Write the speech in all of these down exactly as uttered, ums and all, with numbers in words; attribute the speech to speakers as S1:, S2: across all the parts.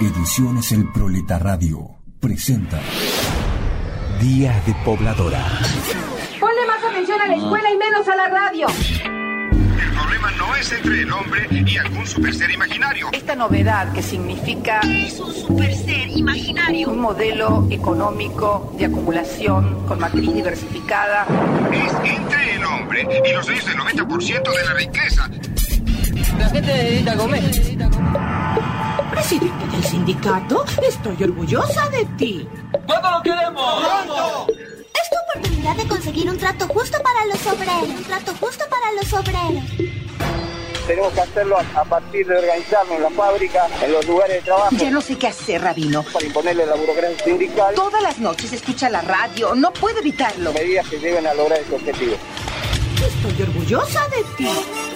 S1: Ediciones El Proletaradio presenta Días de Pobladora.
S2: Ponle más atención a la escuela y menos a la radio.
S3: El problema no es entre el hombre y algún superser imaginario.
S4: Esta novedad que significa...
S5: ¿Qué es un superser imaginario?
S4: Un modelo económico de acumulación con matriz diversificada.
S3: Es entre el hombre y los dueños del noventa por ciento de la riqueza.
S6: La gente necesita comer.
S7: Presidente del sindicato, estoy orgullosa de ti.
S6: ¿Cuándo lo queremos?
S5: ¡Pronto! Es tu oportunidad de conseguir un trato justo para los obreros. Un trato justo para los obreros.
S8: Tenemos que hacerlo a, a partir de organizarnos en la fábrica, en los lugares de trabajo.
S4: Ya no sé qué hacer, Rabino.
S8: Para imponerle la burocracia sindical.
S4: Todas las noches escucha la radio, no puede evitarlo.
S8: Medidas que lleven a lograr ese objetivo.
S7: Estoy orgullosa de ti.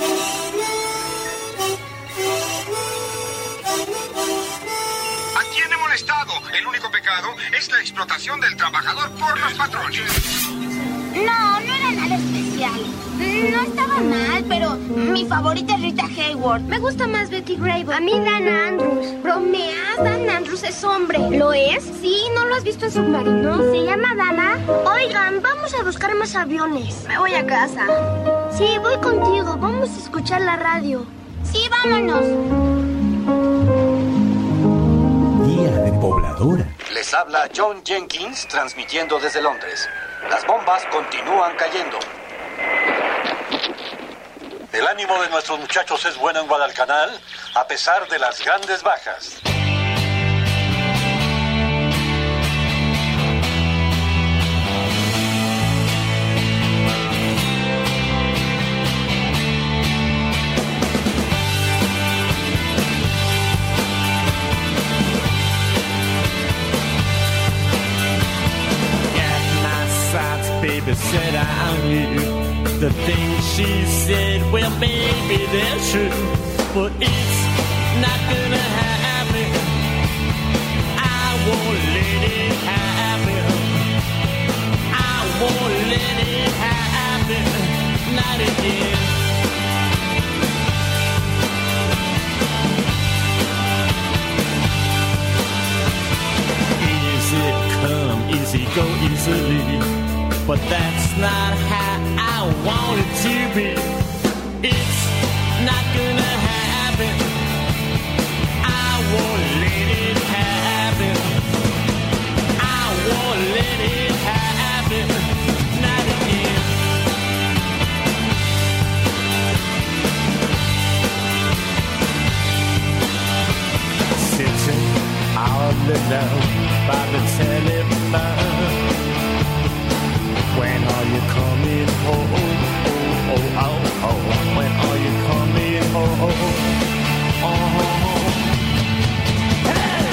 S3: ¿A quién he molestado? El único pecado es la explotación del trabajador por los patrones.
S5: No, no era nada especial. No estaba mal, pero mi favorita es Rita Hayworth. Me gusta más Betty Grable. A mí Dana Andrews. Bromeas, Dana Andrews es hombre. ¿Lo es? Sí, ¿no lo has visto en Submarino? ¿Se llama Dana? Oigan, vamos a buscar más aviones. Me voy a casa. Sí, voy contigo. Vamos a escuchar la radio. Sí, vámonos.
S1: Días de Pobladora.
S9: Les habla John Jenkins transmitiendo desde Londres. Las bombas continúan cayendo.
S10: El ánimo de nuestros muchachos es bueno en Guadalcanal, a pesar de las grandes bajas.
S11: Baby said I knew the things she said, well maybe they're true, but it's not gonna happen. I won't let it happen. I won't let it happen, not again. Easy come, easy go, easily. But that's not how I want it to be. It's not gonna happen. I won't let it happen. I won't let it happen. Not again. Sitting all alone by the telephone. When are you coming home? Oh, oh, oh, oh. When are you coming home? Oh, hey!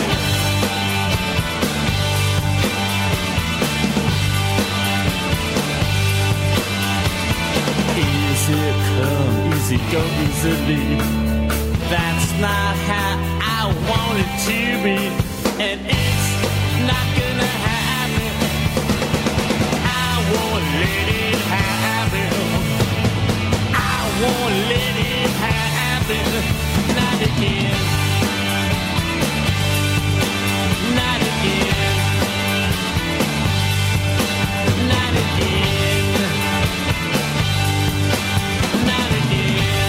S11: Easy come, easy go, easily. That's not how I want it to be. And it's not gonna happen. I won't let it happen. I won't let it happen. Not again. Not again. Not again. Not again.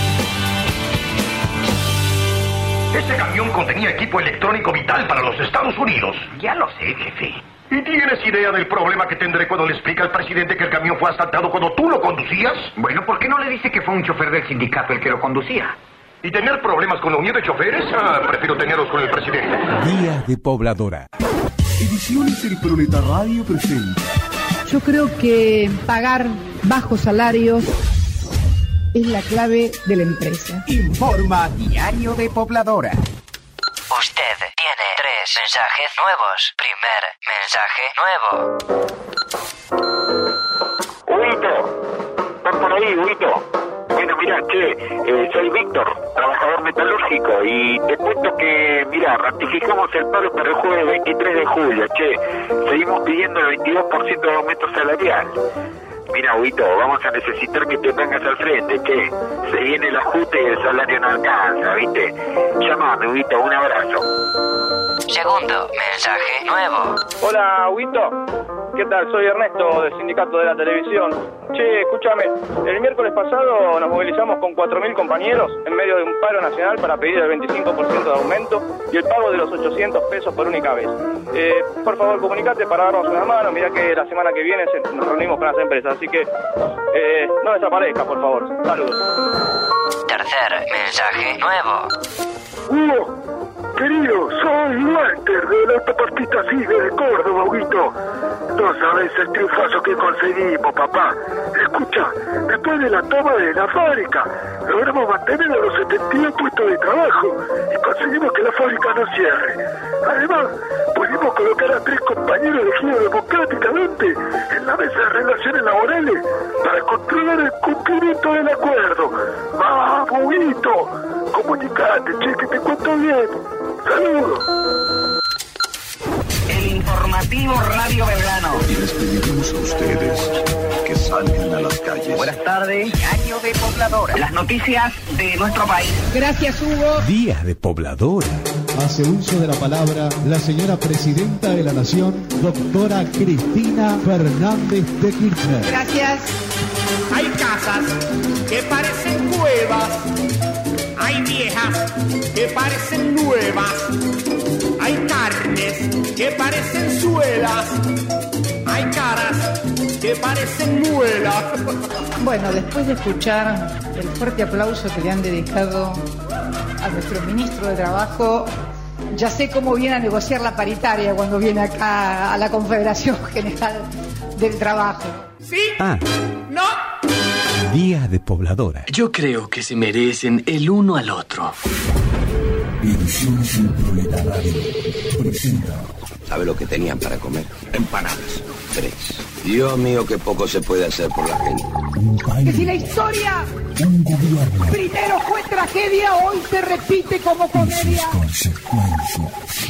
S3: Ese camión contenía equipo electrónico vital para los Estados Unidos.
S12: Ya lo sé, jefe.
S3: ¿Y tienes idea del problema que tendré cuando le explique al presidente que el camión fue asaltado cuando tú lo conducías?
S12: Bueno, ¿por qué no le dice que fue un chofer del sindicato el que lo conducía?
S3: ¿Y tener problemas con la unión de choferes? Ah, prefiero tenerlos con el presidente.
S1: Días de Pobladora. Ediciones El Proletaradio presenta.
S13: Yo creo que pagar bajos salarios es la clave de la empresa.
S1: Informa Diario de Pobladora.
S14: Usted tiene tres mensajes nuevos. Primer mensaje nuevo.
S8: Huito, están por ahí, Huito. Bueno, mira, che, eh, soy Víctor, trabajador metalúrgico, y te cuento que, mira, ratificamos el paro para el jueves veintitrés de julio, che. Seguimos pidiendo el veintidós por ciento de aumento salarial. Mira, Huito, vamos a necesitar que te pongas al frente, che. Se viene el ajuste y el salario no alcanza, ¿viste? Llámame, Huito, un abrazo.
S14: Segundo mensaje nuevo.
S15: Hola, Huito. ¿Qué tal? Soy Ernesto del Sindicato de la Televisión. Che, escúchame, el miércoles pasado nos movilizamos con cuatro mil compañeros en medio de un paro nacional para pedir el veinticinco por ciento de aumento y el pago de los ochocientos pesos por única vez. Eh, por favor, comunicate para darnos una mano. Mirá que la semana que viene nos reunimos con las empresas, así que eh, no desaparezca, por favor. Saludos.
S14: Tercer mensaje nuevo.
S16: Hugo, querido, soy Walter de la autopista Sigue de Córdoba, Huguito. No sabes el triunfazo que conseguimos, papá. Escucha, después de la toma de la fábrica, logramos mantener a los setenta y dos puestos de trabajo y conseguimos que la fábrica no cierre. Además, pudimos colocar a tres compañeros elegidos democráticamente en la mesa de relaciones laborales para controlar el cumplimiento del acuerdo. ¡Vamos, Huguito! Comunicate, che, que te cuento bien. ¡Saludos!
S12: El informativo Radio Belgrano.
S1: Y les pedimos a ustedes que salgan a las calles.
S12: Buenas tardes. Diario de Pobladora. Las noticias de nuestro país.
S13: Gracias, Hugo.
S1: Días de Pobladora.
S17: Hace uso de la palabra la señora Presidenta de la Nación, doctora Cristina Fernández de Kirchner.
S13: Gracias.
S18: Hay casas que parecen cuevas. Hay viejas que parecen nuevas. Hay carnes que parecen suelas. Hay caras que parecen muelas.
S19: Bueno, después de escuchar el fuerte aplauso que le han dedicado a nuestro ministro de Trabajo, ya sé cómo viene a negociar la paritaria cuando viene acá a la Confederación General del Trabajo.
S18: ¿Sí?
S1: Ah.
S18: ¿No?
S1: Días de Pobladora.
S20: Yo creo que se merecen el uno al otro.
S1: Ediciones El Proletarario presenta.
S21: ¿Sabe lo que tenían para comer? Empanadas. Tres. Dios mío, qué poco se puede hacer por la gente.
S1: Un país.
S13: Que si la historia
S1: un gobierno
S13: primero fue tragedia, hoy se repite como comedia.
S1: Y sus consecuencias.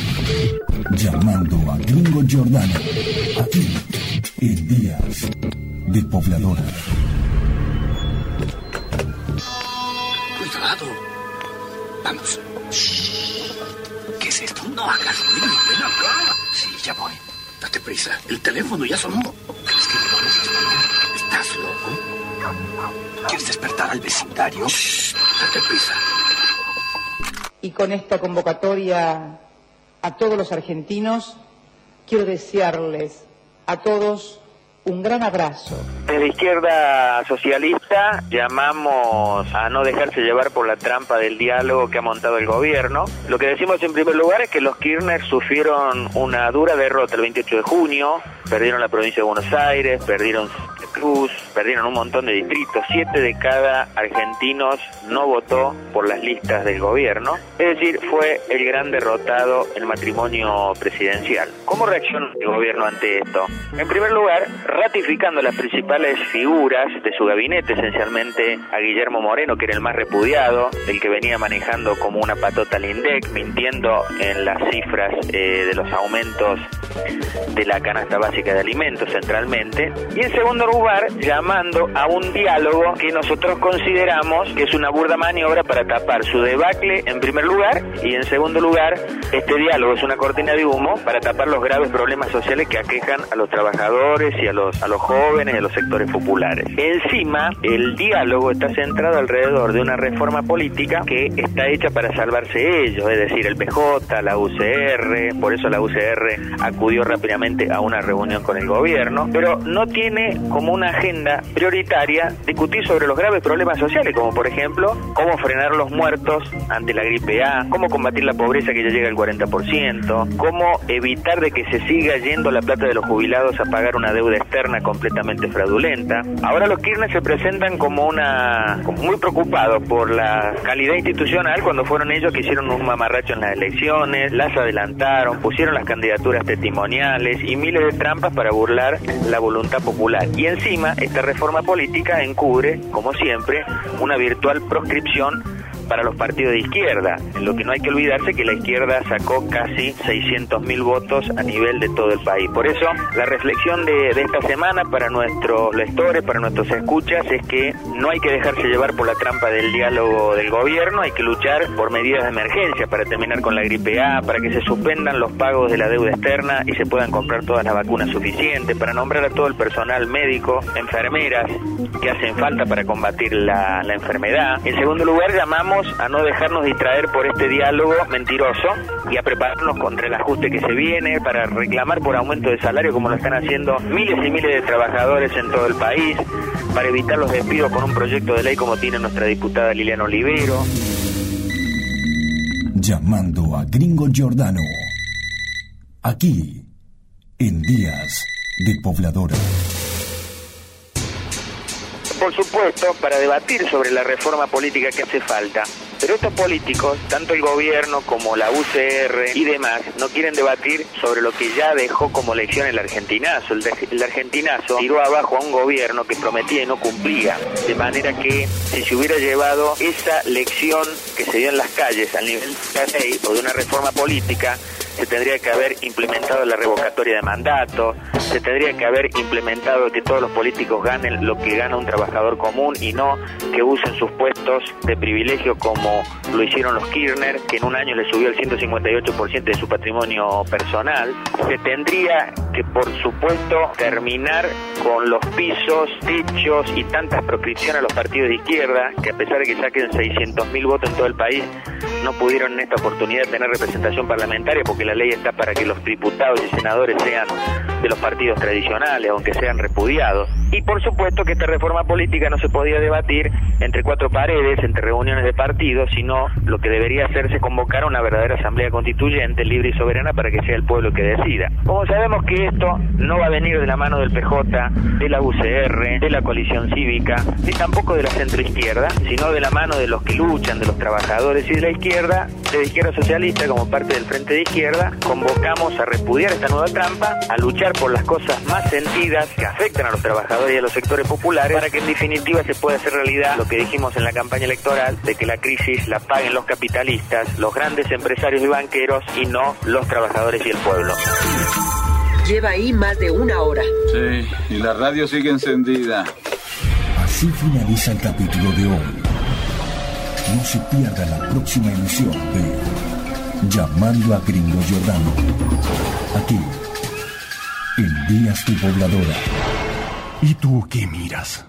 S1: Llamando a Gringo Giordano. Aquí, en Días de Pobladora.
S21: Cuidado. Vamos. ¿Qué es esto? No hagas ruido, ven acá. Sí, ya voy. Date prisa, el teléfono ya sonó. ¿Crees que me lo resistirá? ¿Estás loco? ¿Quieres despertar al vecindario? Shh, date prisa.
S19: Y con esta convocatoria a todos los argentinos, quiero desearles a todos un gran abrazo.
S15: Desde Izquierda Socialista llamamos a no dejarse llevar por la trampa del diálogo que ha montado el gobierno. Lo que decimos en primer lugar es que los Kirchner sufrieron una dura derrota el veintiocho de junio, perdieron la provincia de Buenos Aires, perdieron Santa Cruz, perdieron un montón de distritos. Siete de cada argentinos no votó por las listas del gobierno, es decir, fue el gran derrotado el matrimonio presidencial. ¿Cómo reaccionó el gobierno ante esto? En primer lugar, ratificando las principales figuras de su gabinete, esencialmente a Guillermo Moreno, que era el más repudiado, el que venía manejando como una patota al INDEC, mintiendo en las cifras eh, de los aumentos de la canasta básica de alimentos centralmente, y en segundo lugar llamando a un diálogo que nosotros consideramos que es una burda maniobra para tapar su debacle en primer lugar, y en segundo lugar este diálogo es una cortina de humo para tapar los graves problemas sociales que aquejan a los trabajadores y a los a los jóvenes y a los sectores populares. Encima, el diálogo está centrado alrededor de una reforma política que está hecha para salvarse ellos, es decir, el P J, la U C R, por eso la U C R acudió rápidamente a una reunión con el gobierno, pero no tiene como una agenda prioritaria discutir sobre los graves problemas sociales, como por ejemplo, cómo frenar los muertos ante la gripe A, cómo combatir la pobreza que ya llega al cuarenta por ciento, cómo evitar de que se siga yendo la plata de los jubilados a pagar una deuda externa completamente fraudulenta. Ahora los Kirchner se presentan como una como muy preocupados por la calidad institucional, cuando fueron ellos que hicieron un mamarracho en las elecciones, las adelantaron, pusieron las candidaturas testimoniales y miles de trampas para burlar la voluntad popular. Y encima esta reforma política encubre, como siempre, una virtual proscripción para los partidos de izquierda. Lo que no hay que olvidarse que la izquierda sacó casi seiscientos mil votos a nivel de todo el país. Por eso, la reflexión de, de esta semana para nuestros lectores, para nuestros escuchas, es que no hay que dejarse llevar por la trampa del diálogo del gobierno, hay que luchar por medidas de emergencia para terminar con la gripe A, para que se suspendan los pagos de la deuda externa y se puedan comprar todas las vacunas suficientes, para nombrar a todo el personal médico, enfermeras que hacen falta para combatir la, la enfermedad. En segundo lugar, llamamos a no dejarnos distraer por este diálogo mentiroso y a prepararnos contra el ajuste que se viene, para reclamar por aumento de salario como lo están haciendo miles y miles de trabajadores en todo el país, para evitar los despidos con un proyecto de ley como tiene nuestra diputada Liliana Olivero.
S1: Llamando a Gringo Giordano, aquí, en Días de Pobladora.
S15: Por supuesto, para debatir sobre la reforma política que hace falta. Pero estos políticos, tanto el gobierno como la U C R y demás, no quieren debatir sobre lo que ya dejó como lección el argentinazo. El, de, el argentinazo tiró abajo a un gobierno que prometía y no cumplía. De manera que, si se hubiera llevado esa lección que se dio en las calles al nivel de la ley o de una reforma política, se tendría que haber implementado la revocatoria de mandato, se tendría que haber implementado que todos los políticos ganen lo que gana un trabajador común y no que usen sus puestos de privilegio como lo hicieron los Kirchner, que en un año le subió el ciento cincuenta y ocho por ciento de su patrimonio personal. Se tendría que, por supuesto, terminar con los pisos, techos y tantas proscripciones a los partidos de izquierda, que a pesar de que saquen seiscientos mil votos en todo el país, no pudieron en esta oportunidad tener representación parlamentaria, porque la ley está para que los diputados y senadores sean de los partidos tradicionales, aunque sean repudiados. Y por supuesto que esta reforma política no se podía debatir entre cuatro paredes, entre reuniones de partidos, sino lo que debería hacerse es convocar a una verdadera asamblea constituyente, libre y soberana, para que sea el pueblo que decida. Como sabemos que esto no va a venir de la mano del P J, de la U C R, de la coalición cívica, ni tampoco de la centroizquierda, sino de la mano de los que luchan, de los trabajadores y de la izquierda, de la izquierda socialista, como parte del Frente de Izquierda, convocamos a repudiar esta nueva trampa, a luchar por las cosas más sentidas que afectan a los trabajadores y a los sectores populares, para que en definitiva se pueda hacer realidad lo que dijimos en la campaña electoral, de que la crisis la paguen los capitalistas, los grandes empresarios y banqueros, y no los trabajadores y el pueblo.
S2: Lleva ahí más de una hora.
S22: Sí, y la radio sigue encendida.
S1: Así finaliza el capítulo de hoy. No se pierda la próxima emisión de Llamando a Gringo Giordano, aquí, en Días de Pobladora.
S23: ¿Y tú qué miras?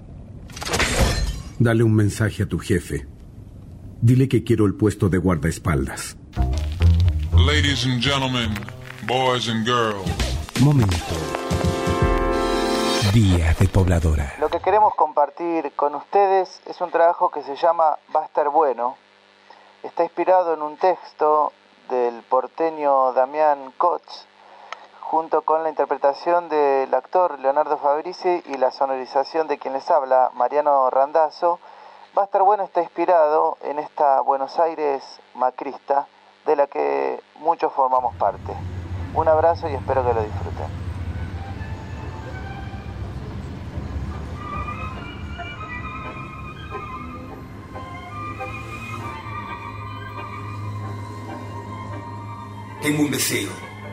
S23: Dale un mensaje a tu jefe. Dile que quiero el puesto de guardaespaldas.
S24: Ladies and gentlemen, boys and girls.
S1: Momento. Días de Pobladora.
S25: Lo que queremos compartir con ustedes es un trabajo que se llama Va a estar bueno. Está inspirado en un texto del porteño Damián Kotz, junto con la interpretación del actor Leonardo Fabrizi y la sonorización de quien les habla, Mariano Randazzo. Va a estar bueno está inspirado en esta Buenos Aires macrista, de la que muchos formamos parte. Un abrazo y espero que lo disfruten.
S26: Tengo un deseo.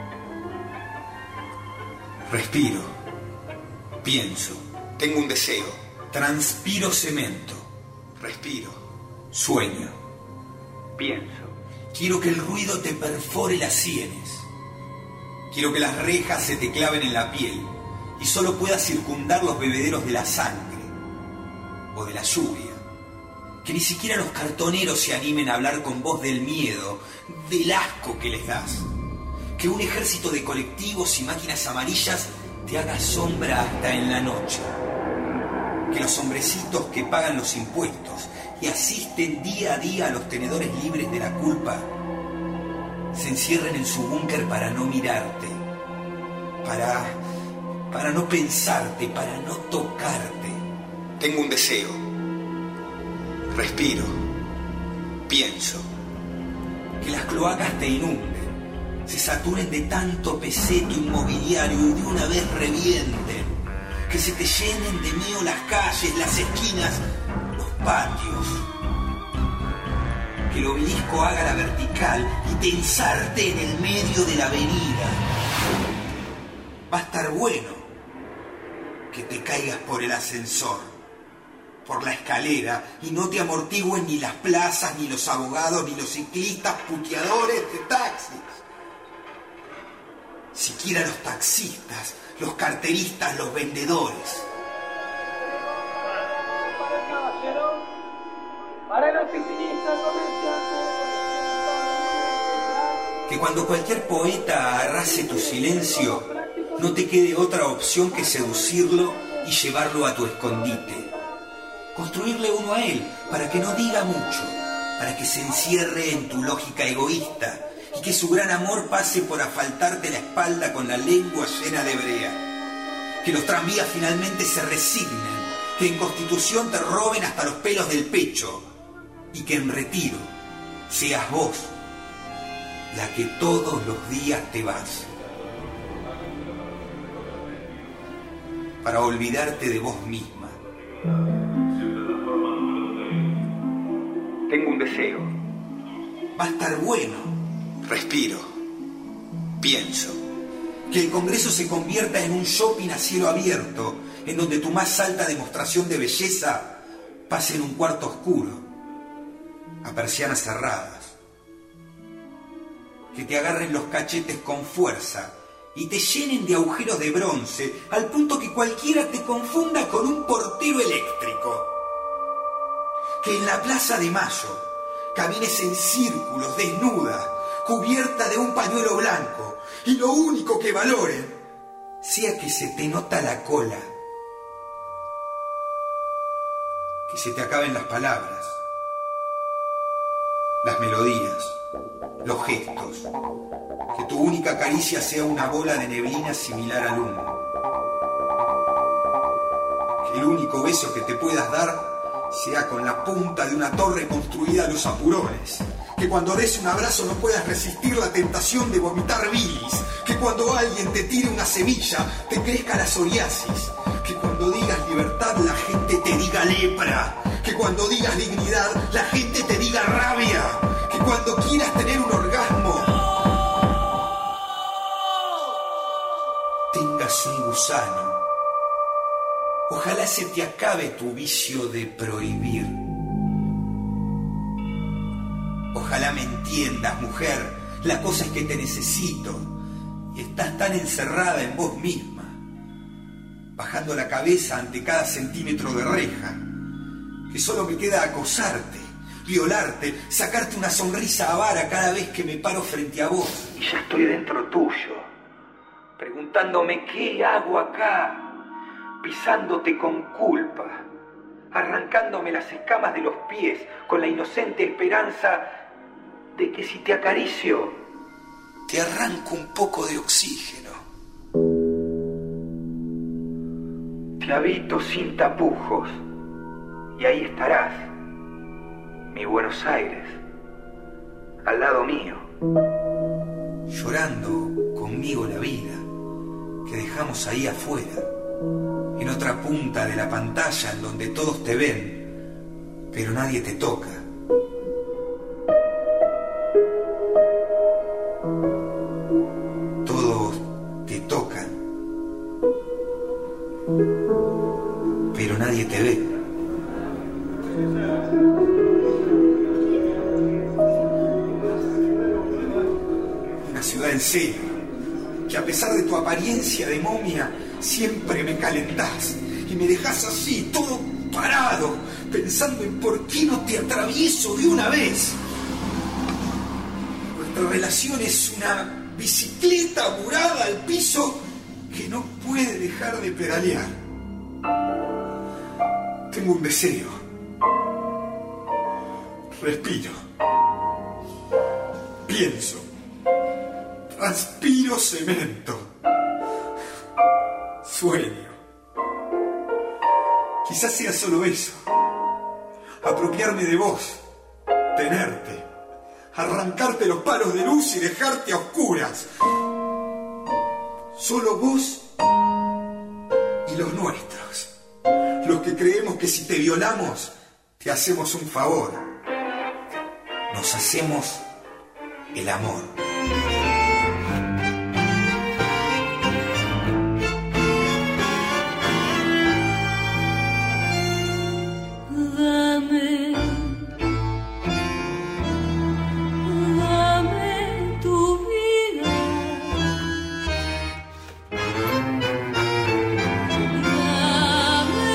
S26: Respiro. Pienso. Tengo un deseo. Transpiro cemento. Respiro. Sueño. Pienso. Quiero que el ruido te perfore las sienes. Quiero que las rejas se te claven en la piel y solo puedas circundar los bebederos de la sangre o de la lluvia. Que ni siquiera los cartoneros se animen a hablar con voz del miedo, del asco que les das. Que un ejército de colectivos y máquinas amarillas te haga sombra hasta en la noche. Que los hombrecitos que pagan los impuestos y asisten día a día a los tenedores libres de la culpa se encierren en su búnker para no mirarte, para, para no pensarte, para no tocarte. Tengo un deseo. Respiro. Pienso. Que las cloacas te inunden, se saturen de tanto peseto inmobiliario y de una vez revienten. Que se te llenen de mío las calles, las esquinas, los patios. que el obelisco haga la vertical y te ensarte en el medio de la avenida. Va a estar bueno que te caigas por el ascensor, por la escalera, y no te amortigüen ni las plazas, ni los abogados, ni los ciclistas puteadores de taxis. Siquiera los taxistas, los carteristas, los vendedores.
S18: Para el oficinista comerciante.
S26: Que cuando cualquier poeta arrase tu silencio, no te quede otra opción que seducirlo y llevarlo a tu escondite. Construirle uno a él para que no diga mucho, para que se encierre en tu lógica egoísta y que su gran amor pase por asfaltarte la espalda con la lengua llena de brea. Que los tranvías finalmente se resignen, que en Constitución te roben hasta los pelos del pecho y que en retiro seas vos la que todos los días te vas. Para olvidarte de vos misma. Tengo un deseo. Va a estar bueno. Respiro. Pienso. Que el Congreso se convierta en un shopping a cielo abierto, en donde tu más alta demostración de belleza pase en un cuarto oscuro, a persianas cerradas. Que te agarren los cachetes con fuerza y te llenen de agujeros de bronce, al punto que cualquiera te confunda con un portero eléctrico. Que en la Plaza de Mayo camines en círculos, desnuda, cubierta de un pañuelo blanco, y lo único que valoren sea que se te nota la cola, que se te acaben las palabras, las melodías, los gestos, que tu única caricia sea una bola de neblina similar al humo, que el único beso que te puedas dar sea con la punta de una torre construida a los apurones, que cuando des un abrazo no puedas resistir la tentación de vomitar bilis, que cuando alguien te tire una semilla te crezca la psoriasis, que cuando digas libertad la gente te diga lepra, que cuando digas dignidad la gente te diga rabia, que cuando quieras tener un orgasmo tengas un gusano. Ojalá se te acabe tu vicio de prohibir. Ojalá me entiendas, mujer. La cosa es que te necesito y estás tan encerrada en vos misma, bajando la cabeza ante cada centímetro de reja, que solo me queda acosarte, violarte, sacarte una sonrisa avara cada vez que me paro frente a vos. Y ya estoy dentro tuyo, preguntándome qué hago acá, pisándote con culpa, arrancándome las escamas de los pies con la inocente esperanza de que si te acaricio, te arranco un poco de oxígeno. Te habito sin tapujos y ahí estarás, mi Buenos Aires, al lado mío, llorando conmigo la vida que dejamos ahí afuera, en otra punta de la pantalla en donde todos te ven, pero nadie te toca. Todos te tocan, pero nadie te ve. Una ciudad en serio, que a pesar de tu apariencia de momia, siempre me calentás y me dejás así, todo parado, pensando en por qué no te atravieso de una vez. Nuestra relación es una bicicleta murada al piso que no puede dejar de pedalear. Tengo un deseo. Respiro. Pienso. Transpiro cemento. Sueño. Quizás sea solo eso. Apropiarme de vos. Tenerte. Arrancarte los palos de luz y dejarte a oscuras. Solo vos y los nuestros. Los que creemos que si te violamos, te hacemos un favor. nos hacemos el amor.
S4: Dame, dame tu vida, dame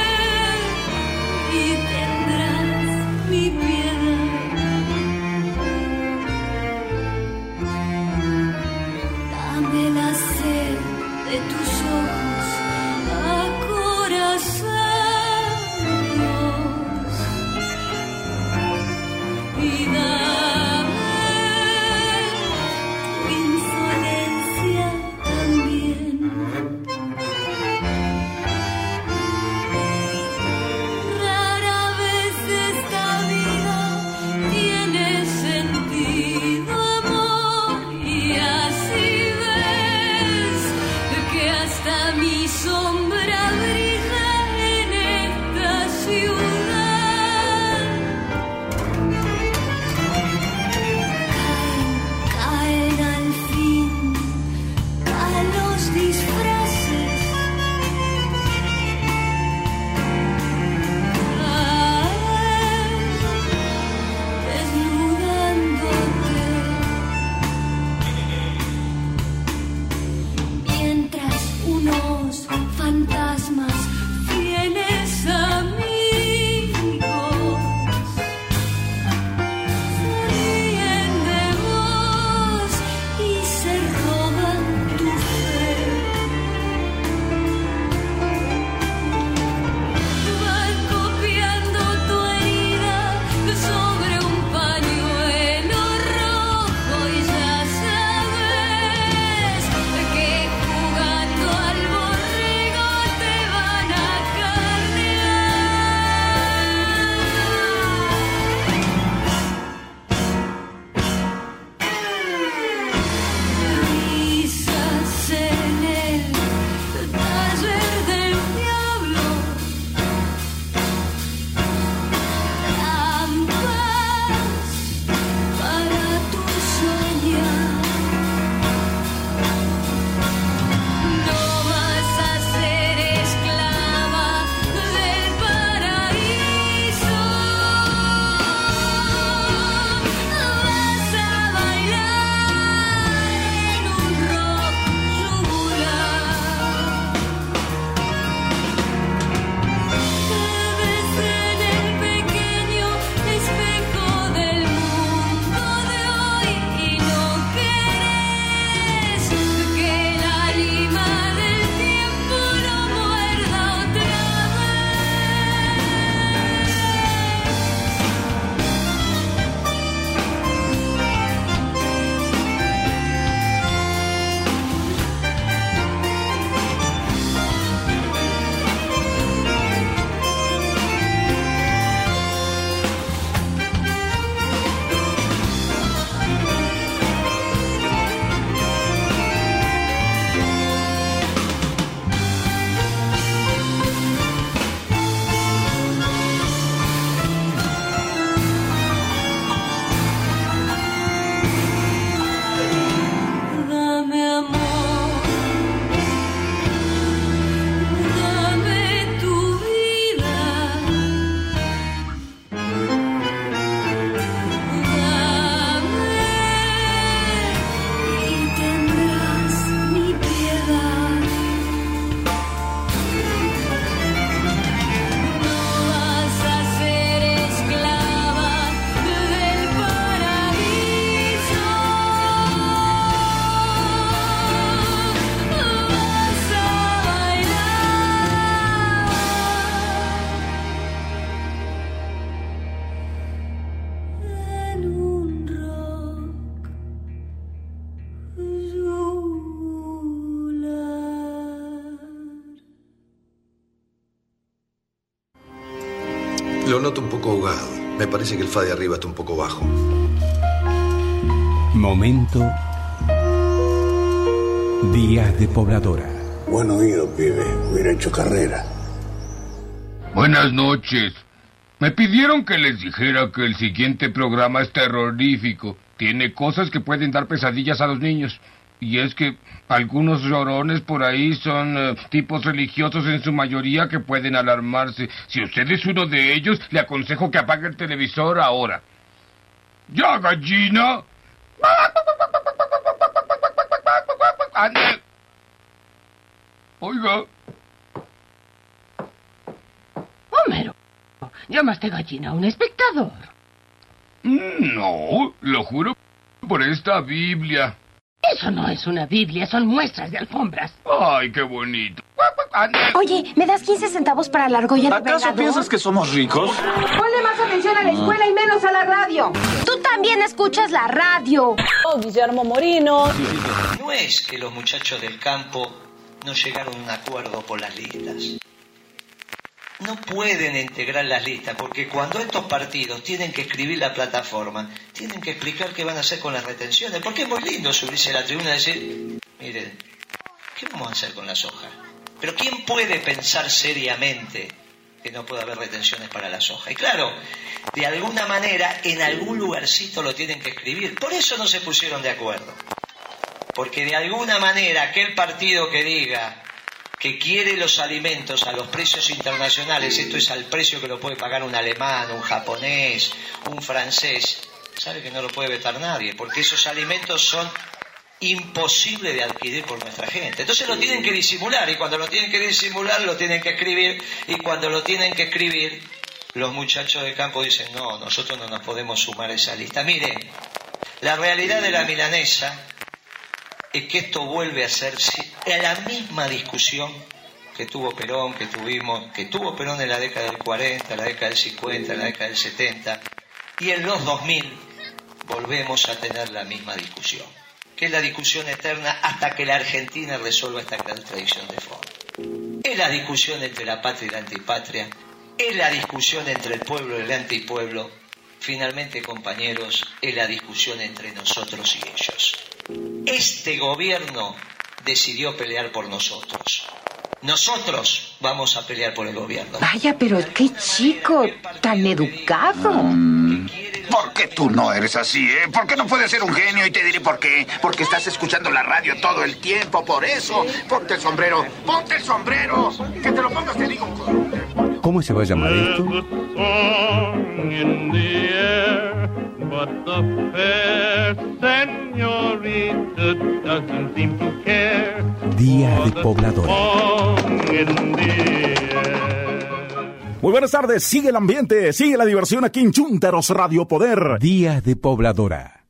S4: y tendrás mi piedad, dame la sed de tus ojos a corazón. Y dame tu insolencia también. Rara vez esta vida tiene sentido, amor, y así ves que hasta mi sombra brilla en esta ciudad. Fantasmas fieles amigos ríen de vos y se roban tu fe. Van copiando tu herida sobre un pañuelo rojo y ya sabes que jugando al
S5: Lo noto un poco ahogado. Me parece que el fa de arriba está un poco bajo.
S1: Momento. Días de Pobladora.
S6: Buen oído, pibe. Hubiera hecho carrera.
S7: Buenas noches.
S3: Me pidieron que les dijera que el siguiente programa es terrorífico. Tiene cosas que pueden dar pesadillas a los niños. Y es que algunos llorones por ahí son uh, tipos religiosos en su mayoría que pueden alarmarse. Si usted es uno de ellos, le aconsejo que apague el televisor ahora. ¡Ya, gallina! ¡Ande! Oiga.
S6: Homero, ¿llamaste gallina a un espectador?
S3: No, lo juro por esta Biblia.
S6: Eso no es una Biblia, son muestras de alfombras.
S3: Ay, qué bonito.
S7: Oye, ¿me das quince centavos para la argolla de
S21: ¿Acaso
S7: Vengador?
S21: piensas que somos ricos?
S7: Ponle más atención a la escuela y menos a la radio. Tú también escuchas la radio.
S9: Oh, Guillermo Morino.
S10: No es que los muchachos del campo no llegaron a un acuerdo por las listas. No pueden integrar las listas porque cuando estos partidos tienen que escribir la plataforma, tienen que explicar qué van a hacer con las retenciones. Porque es muy lindo subirse a la tribuna y decir, miren, ¿qué vamos a hacer con la soja? Pero ¿quién puede pensar seriamente que no puede haber retenciones para la soja? Y claro, de alguna manera, en algún lugarcito lo tienen que escribir. Por eso no se pusieron de acuerdo. Porque de alguna manera aquel partido que diga que quiere los alimentos a los precios internacionales, esto es al precio que lo puede pagar un alemán, un japonés, un francés, sabe que no lo puede vetar nadie, porque esos alimentos son imposibles de adquirir por nuestra gente. Entonces lo tienen que disimular, y cuando lo tienen que disimular lo tienen que escribir, y cuando lo tienen que escribir, los muchachos de campo dicen, no, nosotros no nos podemos sumar a esa lista. Miren, la realidad de la milanesa es que esto vuelve a ser la misma discusión que tuvo Perón, que tuvimos, que tuvo Perón en la década del cuarenta, en la década del cincuenta, en la década del setenta, y en los dos mil volvemos a tener la misma discusión, que es la discusión eterna hasta que la Argentina resuelva esta gran tradición de fondo. Es la discusión entre la patria y la antipatria, es la discusión entre el pueblo y el antipueblo. Finalmente, compañeros, es la discusión entre nosotros y ellos. Este gobierno decidió pelear por nosotros. Nosotros vamos a pelear por el gobierno.
S7: Vaya, pero qué chico, tan educado.
S21: Mm, ¿Por qué tú no eres así, eh? ¿Por qué no puedes ser un genio? Y te diré por qué. Porque estás escuchando la radio todo el tiempo, por eso. Ponte el sombrero, ponte el sombrero. Que te lo pongas, te digo.
S23: ¿Cómo se va a llamar esto? Día de Pobladora.
S11: Muy buenas tardes, sigue el ambiente, sigue la diversión aquí en Chúntaros Radio Poder.
S23: Día de Pobladora.